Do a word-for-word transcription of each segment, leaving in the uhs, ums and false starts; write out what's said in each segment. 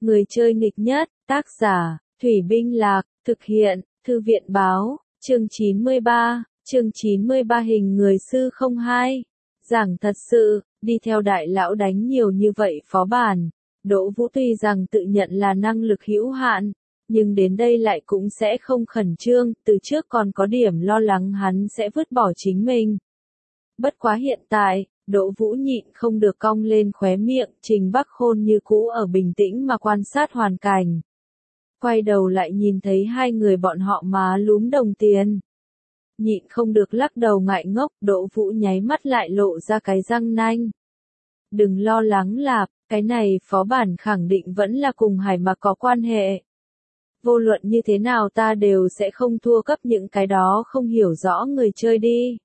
Người chơi nghịch nhất, tác giả, Thủy Binh Lạc, thực hiện, Thư viện Báo, chương chín mươi ba, chương chín mươi ba hình người sư không hai. Giảng thật sự, đi theo đại lão đánh nhiều như vậy phó bản, Đỗ Vũ tuy rằng tự nhận là năng lực hữu hạn, nhưng đến đây lại cũng sẽ không khẩn trương, từ trước còn có điểm lo lắng hắn sẽ vứt bỏ chính mình. Bất quá hiện tại, Đỗ Vũ nhịn không được cong lên khóe miệng, Trình Bắc Khôn như cũ ở bình tĩnh mà quan sát hoàn cảnh. Quay đầu lại nhìn thấy hai người bọn họ má lúm đồng tiền. Nhịn không được lắc đầu ngại ngốc, Đỗ Vũ nháy mắt lại lộ ra cái răng nanh. Đừng lo lắng Lạp, cái này phó bản khẳng định vẫn là cùng Hải Mạc có quan hệ. Vô luận như thế nào ta đều sẽ không thua cấp những cái đó không hiểu rõ người chơi đi.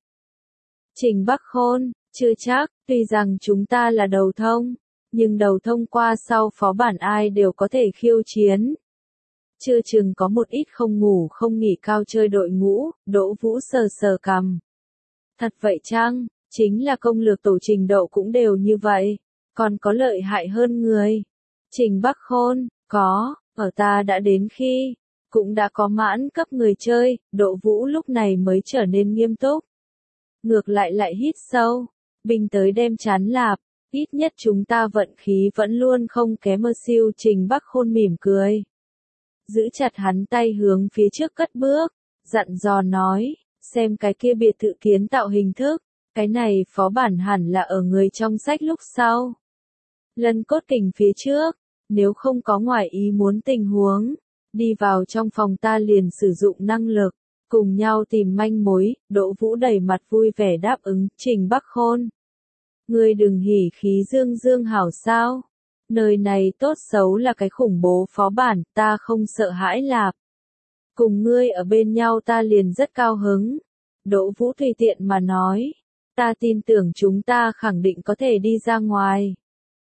Trình Bắc Khôn, chưa chắc, tuy rằng chúng ta là đầu thông, nhưng đầu thông qua sau phó bản ai đều có thể khiêu chiến. Chưa chừng có một ít không ngủ không nghỉ cao chơi đội ngũ, Đỗ Vũ sờ sờ cằm. Thật vậy chăng, chính là công lược tổ trình độ cũng đều như vậy, còn có lợi hại hơn người. Trình Bắc Khôn, có, ở ta đã đến khi, cũng đã có mãn cấp người chơi, Đỗ Vũ lúc này mới trở nên nghiêm túc. Ngược lại lại hít sâu, bình tới đem chán lạp, ít nhất chúng ta vận khí vẫn luôn không kém mơ siêu. Trình Bắc Khôn mỉm cười. Giữ chặt hắn tay hướng phía trước cất bước, dặn dò nói, xem cái kia biệt thự kiến tạo hình thức, cái này phó bản hẳn là ở người trong sách lúc sau. Lân cốt kình phía trước, nếu không có ngoài ý muốn tình huống, đi vào trong phòng ta liền sử dụng năng lực, cùng nhau tìm manh mối. Đỗ Vũ đầy mặt vui vẻ đáp ứng. Trình Bắc Khôn, ngươi đừng hỉ khí dương dương hảo sao, nơi này tốt xấu là cái khủng bố phó bản, ta không sợ hãi Lạp. Cùng ngươi ở bên nhau ta liền rất cao hứng. Đỗ Vũ tùy tiện mà nói, ta tin tưởng chúng ta khẳng định có thể đi ra ngoài.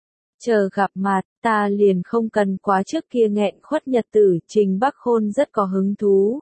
Chờ gặp mặt, ta liền không cần quá trước kia nghẹn khuất nhật tử. Trình Bắc Khôn rất có hứng thú.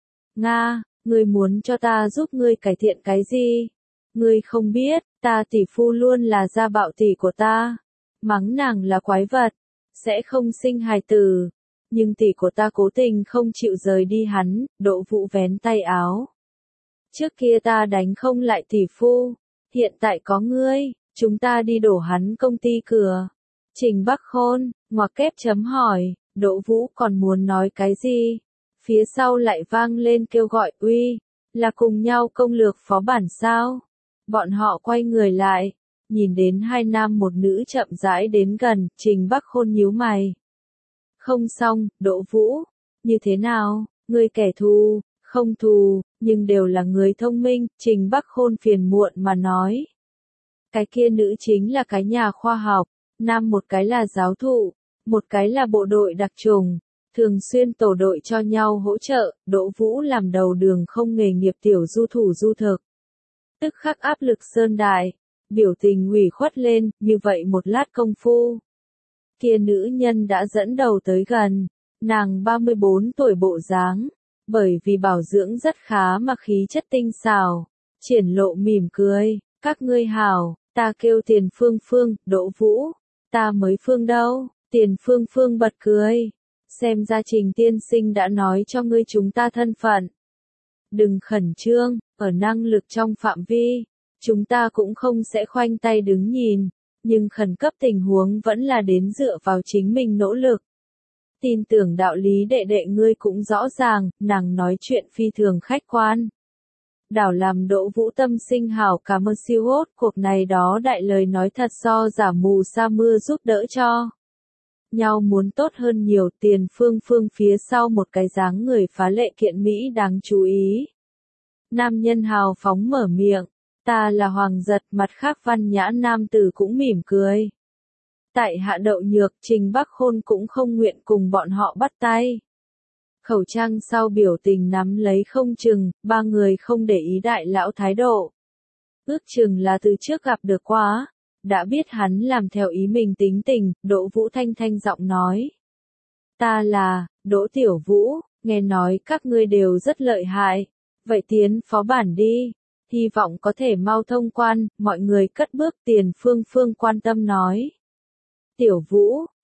Nga, ngươi muốn cho ta giúp ngươi cải thiện cái gì? Ngươi không biết, ta tỷ phu luôn là gia bạo tỷ của ta. Mắng nàng là quái vật, sẽ không sinh hài tử. Nhưng tỷ của ta cố tình không chịu rời đi hắn. Đỗ Vũ vén tay áo. Trước kia ta đánh không lại tỷ phu, hiện tại có ngươi, chúng ta đi đổ hắn công ty cửa. Trình Bắc Khôn, ngoặc kép chấm hỏi, Đỗ Vũ còn muốn nói cái gì? Phía sau lại vang lên kêu gọi, uy, là cùng nhau công lược phó bản sao? Bọn họ quay người lại, nhìn đến hai nam một nữ chậm rãi đến gần. Trình Bắc Khôn nhíu mày. Không xong, Đỗ Vũ, như thế nào, người kẻ thù, không thù, nhưng đều là người thông minh. Trình Bắc Khôn phiền muộn mà nói. Cái kia nữ chính là cái nhà khoa học, nam một cái là giáo thụ, một cái là bộ đội đặc trùng, thường xuyên tổ đội cho nhau hỗ trợ. Đỗ Vũ làm đầu đường không nghề nghiệp tiểu du thủ du thực. Tức khắc áp lực sơn đại, biểu tình ủy khuất lên. Như vậy một lát công phu, kia nữ nhân đã dẫn đầu tới gần, nàng ba mươi bốn tuổi bộ dáng, bởi vì bảo dưỡng rất khá mà khí chất tinh xảo, triển lộ mỉm cười. Các ngươi hảo, ta kêu Tiền Phương Phương. Đỗ Vũ, ta mới Phương đâu? Tiền Phương Phương bật cười. Xem ra Trình tiên sinh đã nói cho ngươi chúng ta thân phận. Đừng khẩn trương, ở năng lực trong phạm vi, chúng ta cũng không sẽ khoanh tay đứng nhìn, nhưng khẩn cấp tình huống vẫn là đến dựa vào chính mình nỗ lực. Tin tưởng đạo lý đệ đệ ngươi cũng rõ ràng. Nàng nói chuyện phi thường khách quan. Đảo làm Đỗ Vũ tâm sinh hảo cảm ơn siêu hốt, cuộc này đó đại lời nói thật so giả mù sa mưa giúp đỡ cho nhau muốn tốt hơn nhiều. Tiền Phương Phương phía sau một cái dáng người phá lệ kiện mỹ đáng chú ý. Nam nhân hào phóng mở miệng, ta là Hoàng Giật. Mặt khác văn nhã nam tử cũng mỉm cười. Tại hạ Đậu Nhược. Trình Bắc Khôn cũng không nguyện cùng bọn họ bắt tay. Khẩu trang sau biểu tình nắm lấy không chừng, ba người không để ý đại lão thái độ. Ước chừng là từ trước gặp được quá, đã biết hắn làm theo ý mình tính tình. Đỗ Vũ thanh thanh giọng nói. Ta là, Đỗ Tiểu Vũ, nghe nói các ngươi đều rất lợi hại, vậy tiến phó bản đi, hy vọng có thể mau thông quan. Mọi người cất bước. Tiền Phương Phương quan tâm nói. Tiểu Vũ,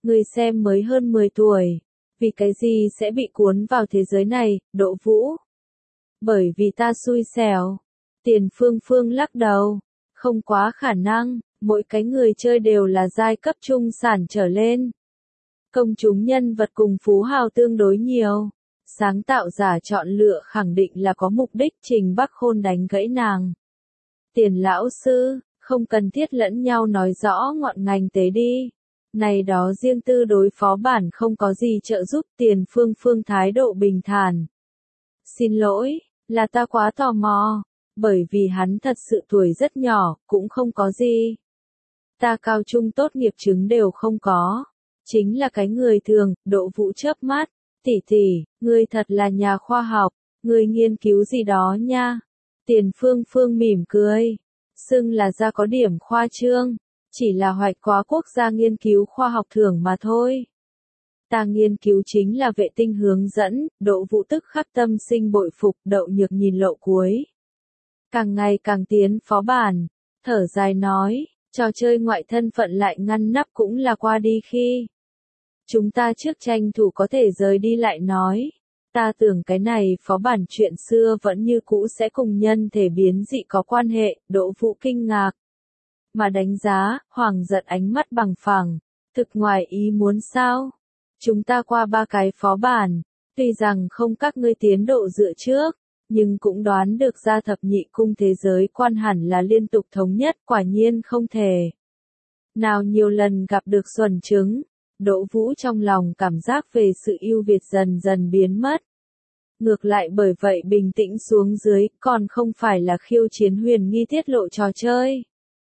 Ngươi xem mới hơn mười tuổi, vì cái gì sẽ bị cuốn vào thế giới này, Đỗ Vũ? Bởi vì ta xui xẻo. Tiền Phương Phương lắc đầu, không quá khả năng, mỗi cái người chơi đều là giai cấp trung sản trở lên. Công chúng nhân vật cùng phú hào tương đối nhiều. Sáng tạo giả chọn lựa khẳng định là có mục đích. Trình Bắc Khôn đánh gãy nàng. Tiền lão sư, không cần thiết lẫn nhau nói rõ ngọn ngành tế đi. Này đó riêng tư đối phó bản không có gì trợ giúp. Tiền Phương Phương thái độ bình thản. Xin lỗi, là ta quá tò mò. Bởi vì hắn thật sự tuổi rất nhỏ, cũng không có gì. Ta cao trung tốt nghiệp chứng đều không có. Chính là cái người thường. Đỗ Vũ chớp mắt. Tỷ tỷ, ngươi thật là nhà khoa học, ngươi nghiên cứu gì đó nha. Tiền Phương Phương mỉm cười. Xưng là ra có điểm khoa trương. Chỉ là hoạch quá quốc gia nghiên cứu khoa học thưởng mà thôi. Ta nghiên cứu chính là vệ tinh hướng dẫn. Đỗ Vũ tức khắc tâm sinh bội phục. Đậu Nhược nhìn lộ cuối. Càng ngày càng tiến phó bản. Thở dài nói, trò chơi ngoại thân phận lại ngăn nắp cũng là qua đi khi. Chúng ta trước tranh thủ có thể rời đi lại nói. Ta tưởng cái này phó bản chuyện xưa vẫn như cũ sẽ cùng nhân thể biến dị có quan hệ. Đỗ Vũ kinh ngạc. Mà đánh giá, Hoàng giật ánh mắt bằng phẳng. Thực ngoài ý muốn sao? Chúng ta qua ba cái phó bản. Tuy rằng không các ngươi tiến độ dựa trước. Nhưng cũng đoán được ra thập nhị cung thế giới quan hẳn là liên tục thống nhất. Quả nhiên không thể. Nào nhiều lần gặp được xuẩn trứng. Đỗ Vũ trong lòng cảm giác về sự ưu việt dần dần biến mất. Ngược lại bởi vậy bình tĩnh xuống dưới, còn không phải là khiêu chiến huyền nghi tiết lộ trò chơi.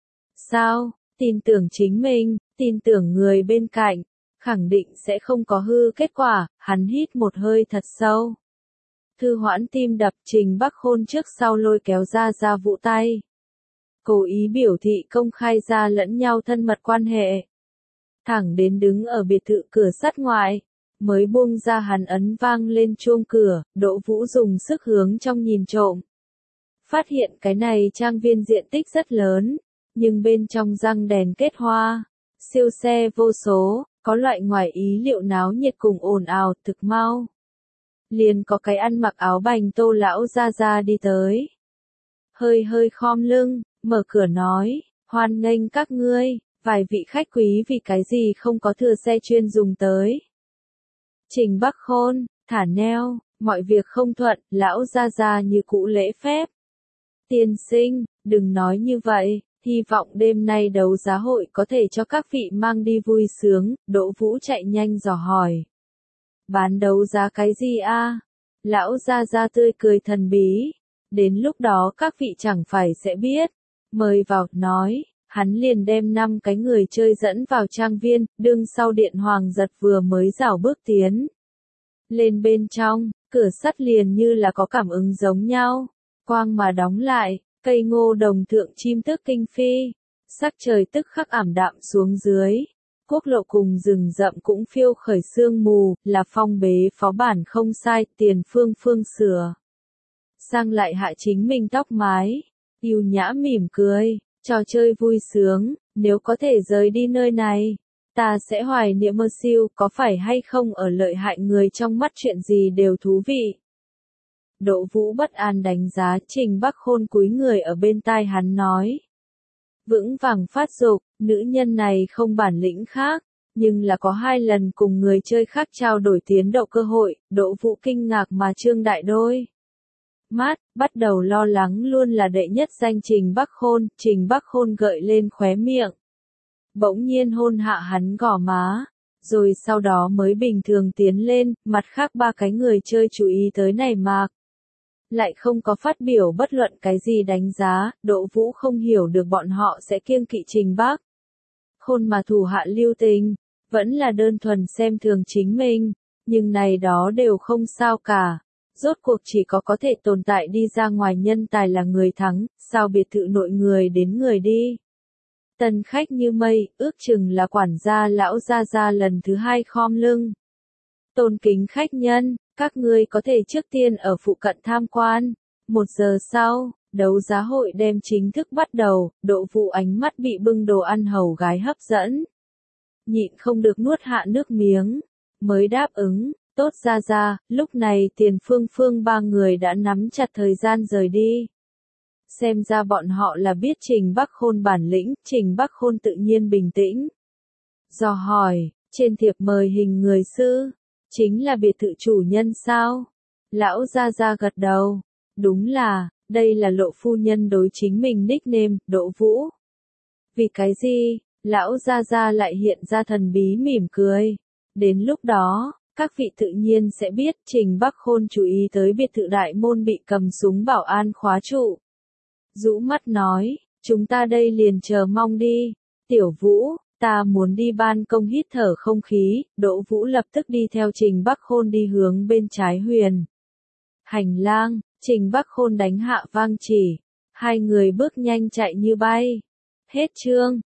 Sao, tin tưởng chính mình, tin tưởng người bên cạnh, khẳng định sẽ không có hư kết quả. Hắn hít một hơi thật sâu. Thư hoãn tim đập. Trình Bắc Khôn trước sau lôi kéo ra Gia Vũ tay. Cố ý biểu thị công khai ra lẫn nhau thân mật quan hệ. Thẳng đến đứng ở biệt thự cửa sắt ngoại, mới buông ra hắn ấn vang lên chuông cửa. Đỗ Vũ dùng sức hướng trong nhìn trộm. Phát hiện cái này trang viên diện tích rất lớn, nhưng bên trong răng đèn kết hoa, siêu xe vô số, có loại ngoài ý liệu náo nhiệt cùng ồn ào. Thực mau. Liền có cái ăn mặc áo bành Tô lão ra ra đi tới. Hơi hơi khom lưng, mở cửa nói, hoan nghênh các ngươi. Vài vị khách quý vì cái gì không có thừa xe chuyên dùng tới. Trình Bắc Khôn, thả neo, mọi việc không thuận, lão ra ra như cũ lễ phép. Tiên sinh, đừng nói như vậy, hy vọng đêm nay đấu giá hội có thể cho các vị mang đi vui sướng. Đỗ Vũ chạy nhanh dò hỏi. Bán đấu giá cái gì a? Lão ra ra tươi cười thần bí. Đến lúc đó các vị chẳng phải sẽ biết. Mời vào, nói. Hắn liền đem năm cái người chơi dẫn vào trang viên. Đương sau điện Hoàng giật vừa mới rảo bước tiến lên bên trong, cửa sắt liền như là có cảm ứng giống nhau. Quang mà đóng lại, cây ngô đồng thượng chim tước kinh phi. Sắc trời tức khắc ảm đạm xuống dưới. Quốc lộ cùng rừng rậm cũng phiêu khởi sương mù. Là phong bế phó bản không sai. Tiền Phương Phương sửa sang lại hạ chính mình tóc mái, yêu nhã mỉm cười. Trò chơi vui sướng, nếu có thể rời đi nơi này, ta sẽ hoài niệm mơ siêu. Có phải hay không ở lợi hại người trong mắt chuyện gì đều thú vị. Đỗ Vũ bất an đánh giá. Trình Bắc Khôn cúi người ở bên tai hắn nói. Vững vàng phát dục, nữ nhân này không bản lĩnh khác, nhưng là có hai lần cùng người chơi khác trao đổi tiến độ cơ hội. Đỗ Vũ kinh ngạc mà trương đại đôi mắt, bắt đầu lo lắng luôn là đệ nhất danh Trình Bắc Khôn. Trình Bắc Khôn gợi lên khóe miệng, bỗng nhiên hôn hạ hắn gò má, rồi sau đó mới bình thường tiến lên. Mặt khác ba cái người chơi chú ý tới này Mạc, lại không có phát biểu bất luận cái gì đánh giá. Đỗ Vũ không hiểu được bọn họ sẽ kiêng kỵ Trình Bắc Khôn mà thủ hạ lưu tình, vẫn là đơn thuần xem thường chính mình, nhưng này đó đều không sao cả. Rốt cuộc chỉ có có thể tồn tại đi ra ngoài nhân tài là người thắng. Sao biệt thự nội người đến người đi. Tân khách như mây, ước chừng là quản gia lão gia gia lần thứ hai khom lưng. Tôn kính khách nhân, các ngươi có thể trước tiên ở phụ cận tham quan. Một giờ sau, đấu giá hội đem chính thức bắt đầu. Đỗ Vũ ánh mắt bị bưng đồ ăn hầu gái hấp dẫn. nhịn không được nuốt hạ nước miếng, mới đáp ứng, tốt ra ra, lúc này Tiền Phương Phương ba người đã nắm chặt thời gian rời đi. Xem ra bọn họ là biết Trình Bắc Khôn bản lĩnh, Trình Bắc Khôn tự nhiên bình tĩnh. Dò hỏi, trên thiệp mời hình người sư, chính là biệt thự chủ nhân sao? Lão gia gia gật đầu, đúng là, đây là Lộ phu nhân đối chính mình nickname, Đỗ Vũ. Vì cái gì, lão gia gia lại hiện ra thần bí mỉm cười. Đến lúc đó, các vị tự nhiên sẽ biết Trình Bắc Khôn chú ý tới biệt thự đại môn bị cầm súng bảo an khóa trụ. Rũ mắt nói, chúng ta đây liền chờ mong đi. Tiểu Vũ, ta muốn đi ban công hít thở không khí. Đỗ Vũ lập tức đi theo Trình Bắc Khôn đi hướng bên trái huyền hành lang. Trình Bắc Khôn đánh hạ vang chỉ, hai người bước nhanh chạy như bay. Hết chương.